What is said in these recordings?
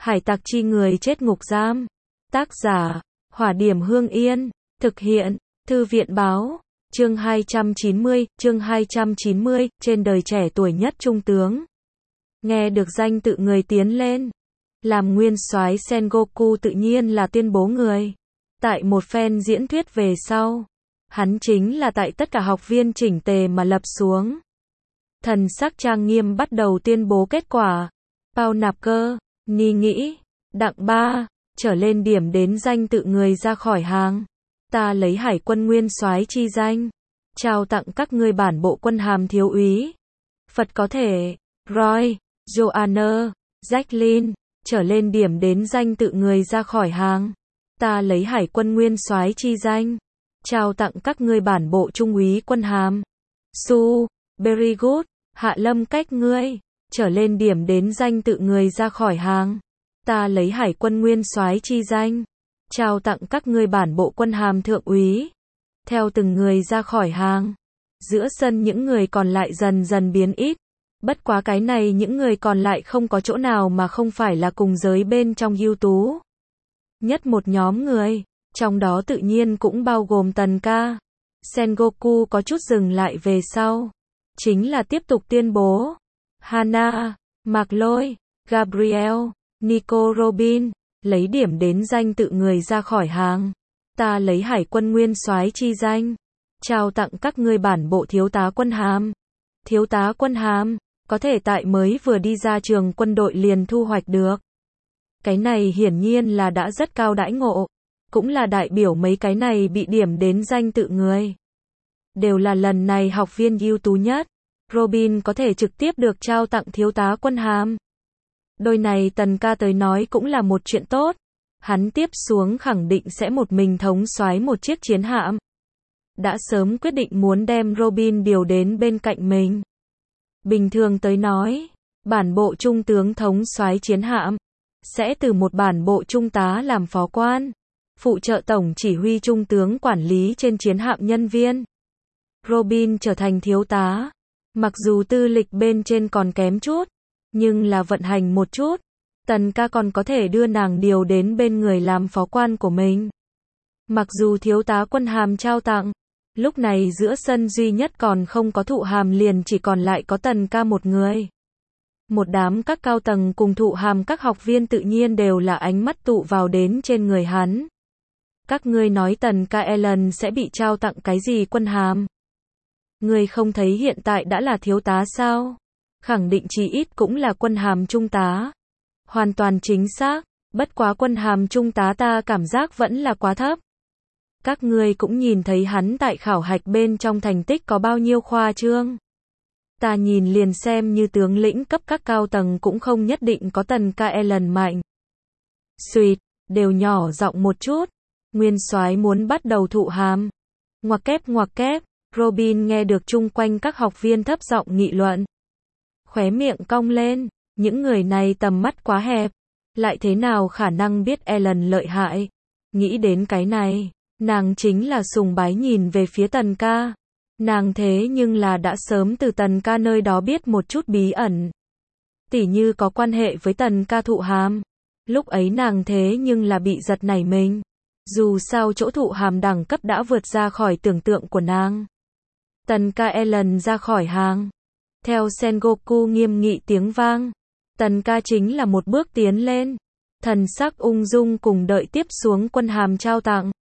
Hải tặc chi người chết ngục giam. Tác giả, Hỏa Điểm Hương Yên. Thực hiện, Thư viện Báo. Chương 290, trên đời trẻ tuổi nhất trung tướng. Nghe được danh tự người tiến lên. Làm nguyên soái Sengoku tự nhiên là tuyên bố người. Tại một phen diễn thuyết về sau. Hắn chính là tại tất cả học viên chỉnh tề mà lập xuống. Thần sắc trang nghiêm bắt đầu tuyên bố kết quả. Pao nạp cơ, ni nghĩ, đặng 3, trở lên điểm đến danh tự người ra khỏi hàng. Ta lấy hải quân nguyên soái chi danh. Trao tặng các ngươi bản bộ quân hàm thiếu úy. Phật có thể, Roy, Joanna, Jacqueline, trở lên điểm đến danh tự người ra khỏi hàng. Ta lấy hải quân nguyên soái chi danh. Trao tặng các ngươi bản bộ trung úy quân hàm. Su, very good, hạ lâm cách ngươi, trở lên điểm đến danh tự người ra khỏi hàng. Ta lấy hải quân nguyên soái chi danh. Trao tặng các ngươi bản bộ quân hàm thượng úy. Theo từng người ra khỏi hàng. Giữa sân những người còn lại dần dần biến ít. Bất quá cái này những người còn lại không có chỗ nào mà không phải là cùng giới bên trong ưu tú. Nhất một nhóm người. Trong đó tự nhiên cũng bao gồm Tần Ca. Sengoku có chút dừng lại về sau. Chính là tiếp tục tuyên bố. Hana, Mạc Lôi, Gabriel, Nico Robin, lấy điểm đến danh tự người ra khỏi hàng. Ta lấy hải quân nguyên soái chi danh. Trao tặng các ngươi bản bộ thiếu tá quân hàm. Thiếu tá quân hàm, có thể tại mới vừa đi ra trường quân đội liền thu hoạch được. Cái này hiển nhiên là đã rất cao đãi ngộ. Cũng là đại biểu mấy cái này bị điểm đến danh tự người. Đều là lần này học viên ưu tú nhất. Robin có thể trực tiếp được trao tặng thiếu tá quân hàm. Đôi này Tần Ca tới nói cũng là một chuyện tốt. Hắn tiếp xuống khẳng định sẽ một mình thống soái một chiếc chiến hạm. Đã sớm quyết định muốn đem Robin điều đến bên cạnh mình. Bình thường tới nói, bản bộ trung tướng thống soái chiến hạm sẽ từ một bản bộ trung tá làm phó quan, phụ trợ tổng chỉ huy trung tướng quản lý trên chiến hạm nhân viên. Robin trở thành thiếu tá, mặc dù tư lịch bên trên còn kém chút, nhưng là vận hành một chút, Tần Ca còn có thể đưa nàng điều đến bên người làm phó quan của mình. Mặc dù thiếu tá quân hàm trao tặng, lúc này giữa sân duy nhất còn không có thụ hàm liền chỉ còn lại có Tần Ca một người. Một đám các cao tầng cùng thụ hàm các học viên tự nhiên đều là ánh mắt tụ vào đến trên người hắn. Các ngươi nói Tần Ca Ellen sẽ bị trao tặng cái gì quân hàm? Ngươi không thấy hiện tại đã là thiếu tá sao? Khẳng định chí ít cũng là quân hàm trung tá. Hoàn toàn chính xác, bất quá quân hàm trung tá ta cảm giác vẫn là quá thấp. Các ngươi cũng nhìn thấy hắn tại khảo hạch bên trong thành tích có bao nhiêu khoa trương. Ta nhìn liền xem như tướng lĩnh cấp các cao tầng cũng không nhất định có Tần Ca Ellen mạnh. Xuyệt, đều nhỏ giọng một chút. Nguyên soái muốn bắt đầu thụ hàm. Ngoặc kép, Robin nghe được chung quanh các học viên thấp giọng nghị luận. Khóe miệng cong lên, những người này tầm mắt quá hẹp. Lại thế nào khả năng biết Ellen lợi hại. Nghĩ đến cái này, nàng chính là sùng bái nhìn về phía Tần Ca. Nàng thế nhưng là đã sớm từ Tần Ca nơi đó biết một chút bí ẩn. Tỉ như có quan hệ với Tần Ca thụ hàm. Lúc ấy nàng thế nhưng là bị giật nảy mình. Dù sao chỗ thụ hàm đẳng cấp đã vượt ra khỏi tưởng tượng của nàng. Tần Ca Ellen ra khỏi hàng. Theo Sengoku nghiêm nghị tiếng vang. Tần Ca chính là một bước tiến lên. Thần sắc ung dung cùng đợi tiếp xuống quân hàm trao tặng.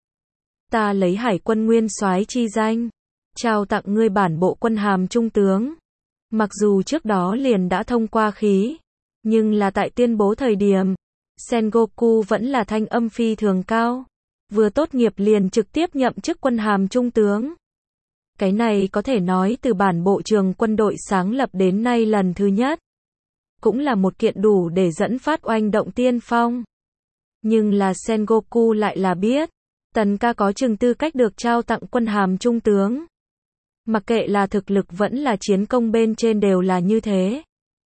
Ta lấy hải quân nguyên soái chi danh. Trao tặng ngươi bản bộ quân hàm trung tướng. Mặc dù trước đó liền đã thông qua khí. Nhưng là tại tuyên bố thời điểm. Sengoku vẫn là thanh âm phi thường cao. Vừa tốt nghiệp liền trực tiếp nhậm chức quân hàm trung tướng. Cái này có thể nói từ bản bộ trường quân đội sáng lập đến nay lần thứ nhất. Cũng là một kiện đủ để dẫn phát oanh động tiên phong. Nhưng là Sengoku lại là biết. Tần Ca có chừng tư cách được trao tặng quân hàm trung tướng. Mặc kệ là thực lực vẫn là chiến công bên trên đều là như thế.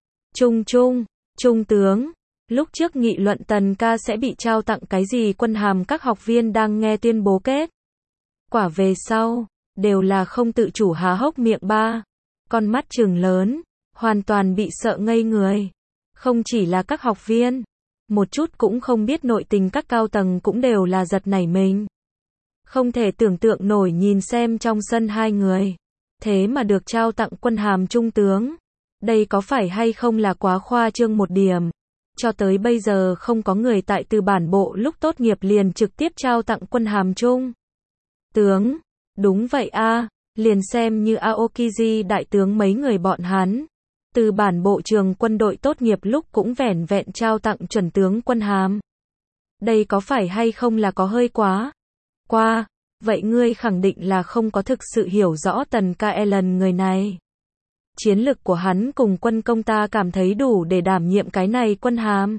Trung tướng. Lúc trước nghị luận Tần Ca sẽ bị trao tặng cái gì quân hàm các học viên đang nghe tuyên bố kết. Quả về sau, đều là không tự chủ há hốc miệng ba. Con mắt trừng lớn, hoàn toàn bị sợ ngây người. Không chỉ là các học viên, một chút cũng không biết nội tình các cao tầng cũng đều là giật nảy mình. Không thể tưởng tượng nổi nhìn xem trong sân hai người. Thế mà được trao tặng quân hàm trung tướng. Đây có phải hay không là quá khoa trương một điểm. Cho tới bây giờ không có người tại Từ Bản Bộ lúc tốt nghiệp liền trực tiếp trao tặng quân hàm trung tướng. Đúng vậy a, liền xem như Aokiji đại tướng mấy người bọn hắn. Từ Bản Bộ trường quân đội tốt nghiệp lúc cũng vẻn vẹn trao tặng chuẩn tướng quân hàm. Đây có phải hay không là có hơi quá. Vậy ngươi khẳng định là không có thực sự hiểu rõ Tần Kaelen người này. Chiến lực của hắn cùng quân công ta cảm thấy đủ để đảm nhiệm cái này quân hàm.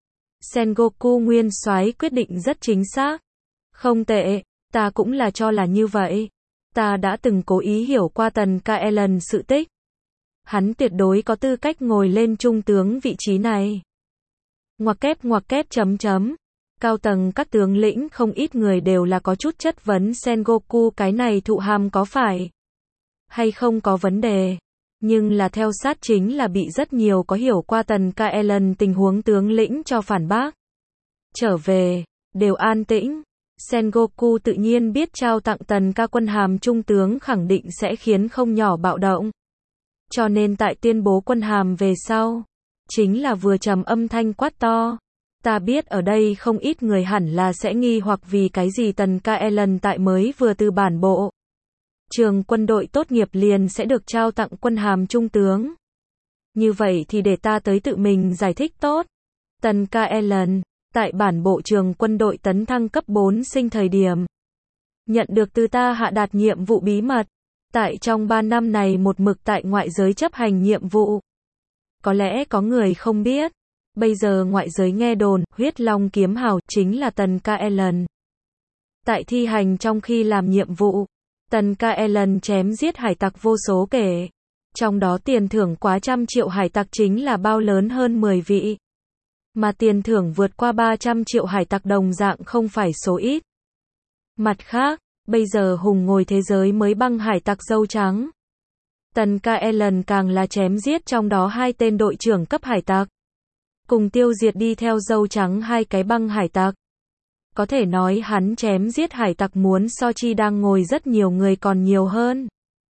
Sengoku nguyên soái quyết định rất chính xác. Không tệ, ta cũng là cho là như vậy. Ta đã từng cố ý hiểu qua Tần Kaelen sự tích. Hắn tuyệt đối có tư cách ngồi lên trung tướng vị trí này. Ngoặc kép chấm. Cao tầng các tướng lĩnh không ít người đều là có chút chất vấn Sengoku cái này thụ hàm có phải hay không có vấn đề. Nhưng là theo sát chính là bị rất nhiều có hiểu qua Tần Kaelen tình huống tướng lĩnh cho phản bác. Trở về, đều an tĩnh. Sengoku tự nhiên biết trao tặng Tần Ka quân hàm trung tướng khẳng định sẽ khiến không nhỏ bạo động. Cho nên tại tuyên bố quân hàm về sau, chính là vừa trầm âm thanh quát to. Ta biết ở đây không ít người hẳn là sẽ nghi hoặc vì cái gì Tần Kaelen tại mới vừa từ bản bộ trường quân đội tốt nghiệp liền sẽ được trao tặng quân hàm trung tướng. Như vậy thì để ta tới tự mình giải thích tốt. Tần Kaelen, tại bản bộ trường quân đội tấn thăng cấp 4 sinh thời điểm, nhận được từ ta hạ đạt nhiệm vụ bí mật. Tại trong 3 năm này một mực tại ngoại giới chấp hành nhiệm vụ. Có lẽ có người không biết. Bây giờ ngoại giới nghe đồn, huyết long kiếm hào chính là Tần Kaelen. Tại thi hành trong khi làm nhiệm vụ, Tần Kaelen chém giết hải tặc vô số kể. Trong đó tiền thưởng quá 100 triệu hải tặc chính là bao lớn hơn 10 vị. Mà tiền thưởng vượt qua 300 triệu hải tặc đồng dạng không phải số ít. Mặt khác, bây giờ hùng ngồi thế giới mới băng hải tặc dâu trắng. Tần Kaelen càng là chém giết trong đó 2 tên đội trưởng cấp hải tặc. Cùng tiêu diệt đi theo dâu trắng 2 cái băng hải tặc. Có thể nói hắn chém giết hải tặc muốn so chi đang ngồi rất nhiều người còn nhiều hơn.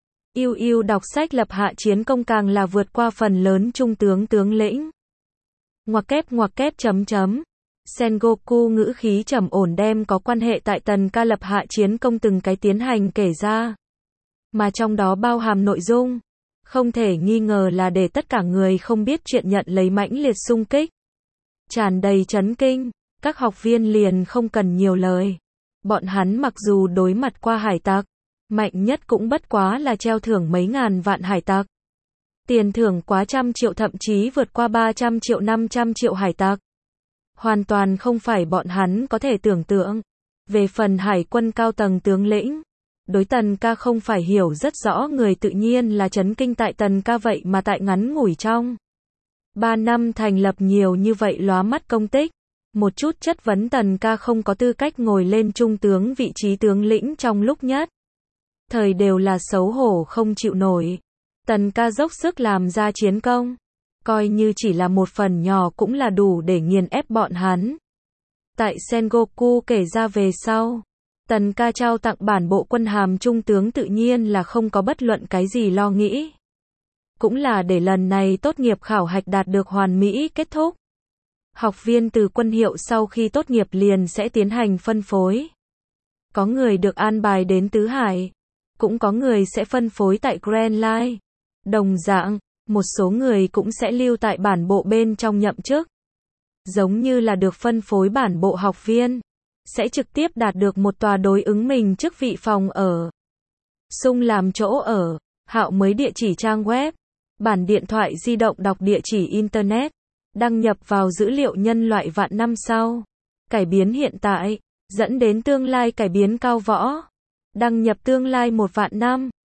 Yêu đọc sách lập hạ chiến công càng là vượt qua phần lớn trung tướng tướng lĩnh. Ngoặc kép chấm. Sengoku ngữ khí trầm ổn đem có quan hệ tại Tần Ka lập hạ chiến công từng cái tiến hành kể ra. Mà trong đó bao hàm nội dung. Không thể nghi ngờ là để tất cả người không biết chuyện nhận lấy mãnh liệt xung kích. Tràn đầy chấn kinh, các học viên liền không cần nhiều lời. Bọn hắn mặc dù đối mặt qua hải tặc, mạnh nhất cũng bất quá là treo thưởng mấy ngàn vạn hải tặc. Tiền thưởng quá 100 triệu thậm chí vượt qua 300 triệu 500 triệu hải tặc. Hoàn toàn không phải bọn hắn có thể tưởng tượng. Về phần hải quân cao tầng tướng lĩnh, đối Tần Ka không phải hiểu rất rõ người tự nhiên là chấn kinh tại Tần Ka vậy mà tại ngắn ngủi trong 3 năm thành lập nhiều như vậy lóa mắt công tích. Một chút chất vấn Tần Ka không có tư cách ngồi lên trung tướng vị trí tướng lĩnh trong lúc nhất thời đều là xấu hổ không chịu nổi. Tần Ka dốc sức làm ra chiến công. Coi như chỉ là một phần nhỏ cũng là đủ để nghiền ép bọn hắn. Tại Sengoku kể ra về sau, Tần Ka trao tặng bản bộ quân hàm trung tướng tự nhiên là không có bất luận cái gì lo nghĩ. Cũng là để lần này tốt nghiệp khảo hạch đạt được hoàn mỹ kết thúc. Học viên từ quân hiệu sau khi tốt nghiệp liền sẽ tiến hành phân phối. Có người được an bài đến Tứ Hải, cũng có người sẽ phân phối tại Grand Line. Đồng dạng, một số người cũng sẽ lưu tại bản bộ bên trong nhậm chức. Giống như là được phân phối bản bộ học viên, sẽ trực tiếp đạt được một tòa đối ứng mình chức vị phòng ở. Sung làm chỗ ở, Hạo mới địa chỉ trang web, bản điện thoại di động đọc địa chỉ Internet, đăng nhập vào dữ liệu nhân loại vạn năm sau, cải biến hiện tại, dẫn đến tương lai cải biến cao võ, đăng nhập tương lai 1 vạn năm.